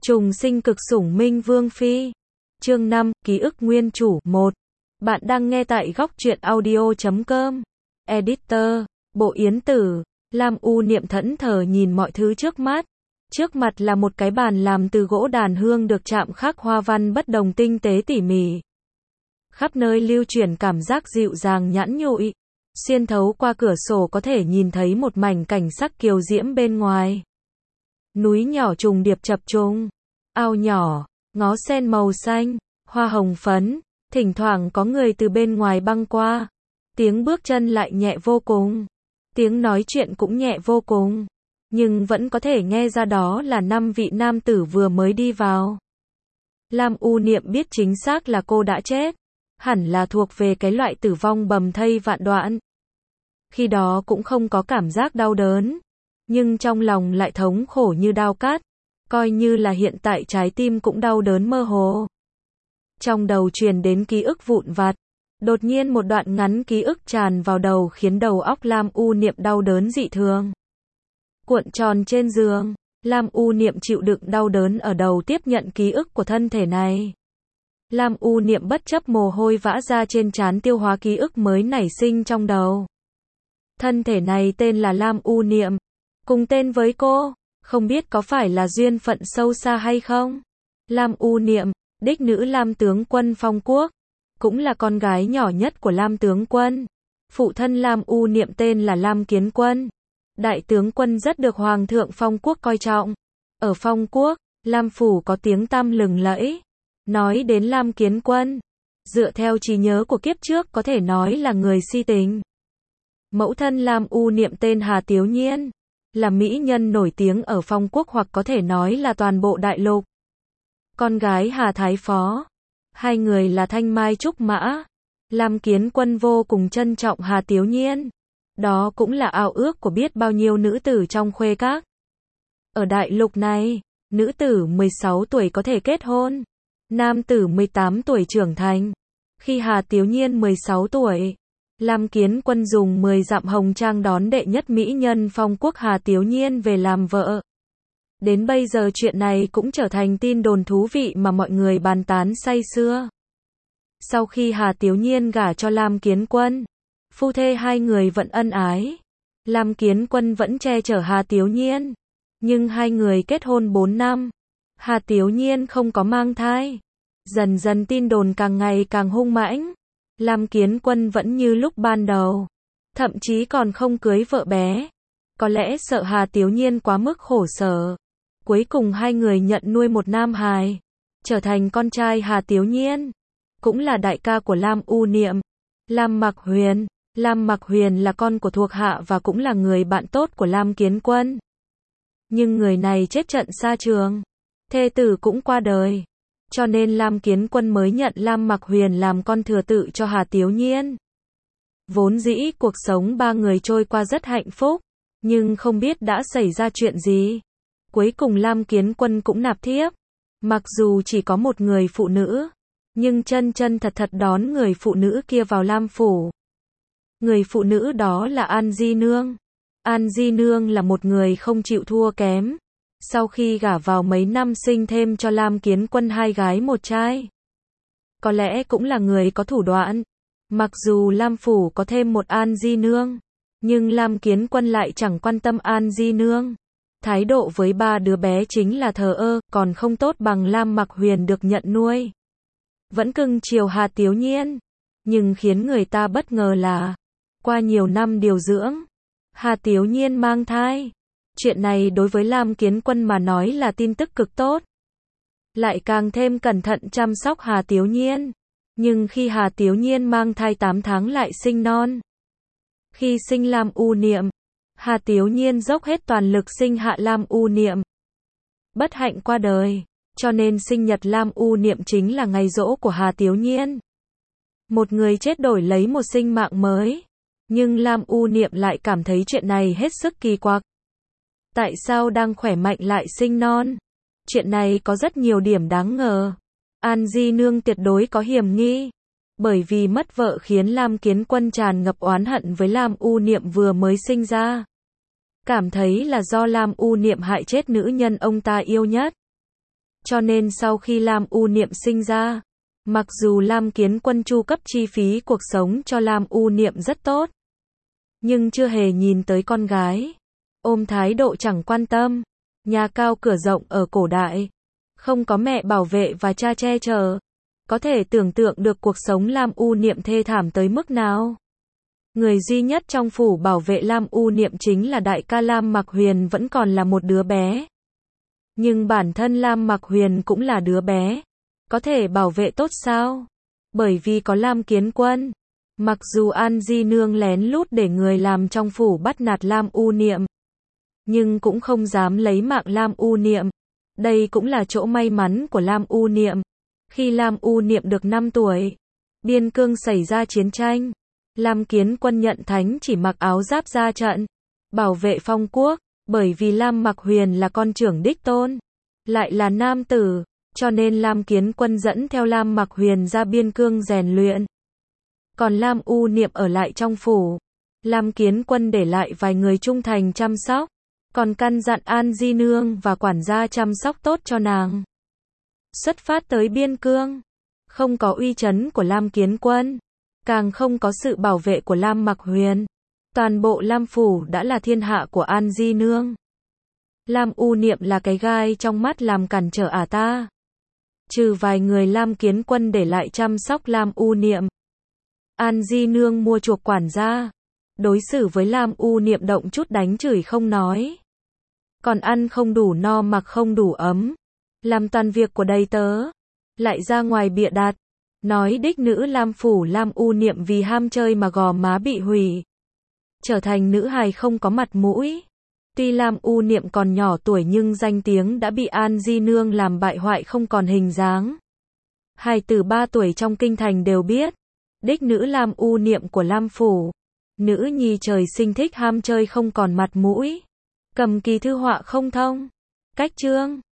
Trùng sinh cực sủng minh vương phi. Chương 5, ký ức nguyên chủ 1. Bạn đang nghe tại góc truyện audio.com. Editor, Bộ Yến Tử. Lam U Niệm thẫn thờ nhìn mọi thứ trước mắt. Trước mặt là một cái bàn làm từ gỗ đàn hương được chạm khắc hoa văn bất đồng tinh tế tỉ mỉ. Khắp nơi lưu truyền cảm giác dịu dàng nhẵn nhụi. Xuyên thấu qua cửa sổ có thể nhìn thấy một mảnh cảnh sắc kiều diễm bên ngoài. Núi nhỏ trùng điệp chập trùng, ao nhỏ, ngó sen màu xanh, hoa hồng phấn, thỉnh thoảng có người từ bên ngoài băng qua. Tiếng bước chân lại nhẹ vô cùng, tiếng nói chuyện cũng nhẹ vô cùng, nhưng vẫn có thể nghe ra đó là 5 vị nam tử vừa mới đi vào. Lam U Niệm biết chính xác là cô đã chết, hẳn là thuộc về cái loại tử vong bầm thây vạn đoạn. Khi đó cũng không có cảm giác đau đớn, nhưng trong lòng lại thống khổ như dao cắt, coi như là hiện tại trái tim cũng đau đớn mơ hồ. Trong đầu truyền đến ký ức vụn vặt, đột nhiên một đoạn ngắn ký ức tràn vào đầu khiến đầu óc Lam U Niệm đau đớn dị thường. Cuộn tròn trên giường, Lam U Niệm chịu đựng đau đớn ở đầu tiếp nhận ký ức của thân thể này. Lam U Niệm bất chấp mồ hôi vã ra trên trán tiêu hóa ký ức mới nảy sinh trong đầu. Thân thể này tên là Lam U Niệm, cùng tên với cô, không biết có phải là duyên phận sâu xa hay không? Lam U Niệm, đích nữ Lam tướng quân Phong Quốc, cũng là con gái nhỏ nhất của Lam tướng quân. Phụ thân Lam U Niệm tên là Lam Kiến Quân. Đại tướng quân rất được Hoàng thượng Phong Quốc coi trọng. Ở Phong Quốc, Lam phủ có tiếng tăm lừng lẫy. Nói đến Lam Kiến Quân, dựa theo trí nhớ của kiếp trước có thể nói là người si tình. Mẫu thân Lam U Niệm tên Hà Tiếu Nhiên, là mỹ nhân nổi tiếng ở Phong Quốc hoặc có thể nói là toàn bộ đại lục. Con gái Hà Thái Phó, hai người là thanh mai trúc mã. Lam Kiến Quân vô cùng trân trọng Hà Tiếu Nhiên. Đó cũng là ao ước của biết bao nhiêu nữ tử trong khuê các. Ở đại lục này, nữ tử 16 tuổi có thể kết hôn, nam tử 18 tuổi trưởng thành. Khi Hà Tiếu Nhiên 16 tuổi, Lam Kiến Quân dùng 10 dặm hồng trang đón đệ nhất mỹ nhân Phong Quốc Hà Tiếu Nhiên về làm vợ. Đến bây giờ chuyện này cũng trở thành tin đồn thú vị mà mọi người bàn tán say sưa. Sau khi Hà Tiếu Nhiên gả cho Lam Kiến Quân, phu thê hai người vẫn ân ái. Lam Kiến Quân vẫn che chở Hà Tiếu Nhiên, nhưng hai người kết hôn 4 năm. Hà Tiếu Nhiên không có mang thai. Dần dần tin đồn càng ngày càng hung mãnh. Lam Kiến Quân vẫn như lúc ban đầu, thậm chí còn không cưới vợ bé. Có lẽ sợ Hà Tiếu Nhiên quá mức khổ sở. Cuối cùng hai người nhận nuôi một nam hài, trở thành con trai Hà Tiếu Nhiên, cũng là đại ca của Lam U Niệm, Lam Mặc Huyền. Lam Mặc Huyền là con của thuộc hạ và cũng là người bạn tốt của Lam Kiến Quân. Nhưng người này chết trận xa trường, thê tử cũng qua đời, cho nên Lam Kiến Quân mới nhận Lam Mặc Huyền làm con thừa tự cho Hà Tiếu Nhiên. Vốn dĩ cuộc sống ba người trôi qua rất hạnh phúc, nhưng không biết đã xảy ra chuyện gì. Cuối cùng Lam Kiến Quân cũng nạp thiếp. Mặc dù chỉ có một người phụ nữ, nhưng chân chân thật thật đón người phụ nữ kia vào Lam phủ. Người phụ nữ đó là An Di Nương. An Di Nương là một người không chịu thua kém. Sau khi gả vào mấy năm sinh thêm cho Lam Kiến Quân 2 gái 1 trai. Có lẽ cũng là người có thủ đoạn. Mặc dù Lam phủ có thêm một An Di Nương, nhưng Lam Kiến Quân lại chẳng quan tâm An Di Nương. Thái độ với 3 đứa bé chính là thờ ơ, còn không tốt bằng Lam Mặc Huyền được nhận nuôi. Vẫn cưng chiều Hà Tiếu Nhiên. Nhưng khiến người ta bất ngờ là, qua nhiều năm điều dưỡng, Hà Tiếu Nhiên mang thai. Chuyện này đối với Lam Kiến Quân mà nói là tin tức cực tốt. Lại càng thêm cẩn thận chăm sóc Hà Tiếu Nhiên. Nhưng khi Hà Tiếu Nhiên mang thai 8 tháng lại sinh non. Khi sinh Lam U Niệm, Hà Tiếu Nhiên dốc hết toàn lực sinh hạ Lam U Niệm. Bất hạnh qua đời, cho nên sinh nhật Lam U Niệm chính là ngày giỗ của Hà Tiếu Nhiên. Một người chết đổi lấy một sinh mạng mới. Nhưng Lam U Niệm lại cảm thấy chuyện này hết sức kỳ quặc. Tại sao đang khỏe mạnh lại sinh non? Chuyện này có rất nhiều điểm đáng ngờ. An Di Nương tuyệt đối có hiểm nghi. Bởi vì mất vợ khiến Lam Kiến Quân tràn ngập oán hận với Lam U Niệm vừa mới sinh ra. Cảm thấy là do Lam U Niệm hại chết nữ nhân ông ta yêu nhất. Cho nên sau khi Lam U Niệm sinh ra, mặc dù Lam Kiến Quân chu cấp chi phí cuộc sống cho Lam U Niệm rất tốt, nhưng chưa hề nhìn tới con gái, ôm thái độ chẳng quan tâm. Nhà cao cửa rộng ở cổ đại, không có mẹ bảo vệ và cha che chở, có thể tưởng tượng được cuộc sống Lam U Niệm thê thảm tới mức nào. Người duy nhất trong phủ bảo vệ Lam U Niệm chính là đại ca Lam Mặc Huyền vẫn còn là một đứa bé. Nhưng bản thân Lam Mặc Huyền cũng là đứa bé, có thể bảo vệ tốt sao? Bởi vì có Lam Kiến Quân. Mặc dù An Di Nương lén lút để người làm trong phủ bắt nạt Lam U Niệm, nhưng cũng không dám lấy mạng Lam U Niệm. Đây cũng là chỗ may mắn của Lam U Niệm. Khi Lam U Niệm được 5 tuổi, biên cương xảy ra chiến tranh. Lam Kiến Quân nhận thánh chỉ mặc áo giáp ra trận, bảo vệ phong quốc, bởi vì Lam Mặc Huyền là con trưởng đích tôn, lại là nam tử, cho nên Lam Kiến Quân dẫn theo Lam Mặc Huyền ra biên cương rèn luyện. Còn Lam U Niệm ở lại trong phủ, Lam Kiến Quân để lại vài người trung thành chăm sóc, còn căn dặn An Di Nương và quản gia chăm sóc tốt cho nàng. Xuất phát tới biên cương, không có uy chấn của Lam Kiến Quân, càng không có sự bảo vệ của Lam Mặc Huyền. Toàn bộ Lam phủ đã là thiên hạ của An Di Nương. Lam U Niệm là cái gai trong mắt làm cản trở ta. Trừ vài người Lam Kiến Quân để lại chăm sóc Lam U Niệm, An Di Nương mua chuộc quản gia, đối xử với Lam U Niệm động chút đánh chửi không nói. Còn ăn không đủ no mặc không đủ ấm, làm toàn việc của đầy tớ, lại ra ngoài bịa đặt, nói đích nữ Lam phủ Lam U Niệm vì ham chơi mà gò má bị hủy, trở thành nữ hài không có mặt mũi. Tuy Lam U Niệm còn nhỏ tuổi nhưng danh tiếng đã bị An Di Nương làm bại hoại không còn hình dáng. Hài tử 3 tuổi trong kinh thành đều biết, đích nữ Lam U Niệm của Lam phủ, nữ nhi trời sinh thích ham chơi không còn mặt mũi, cầm kỳ thư họa không thông, cách chương.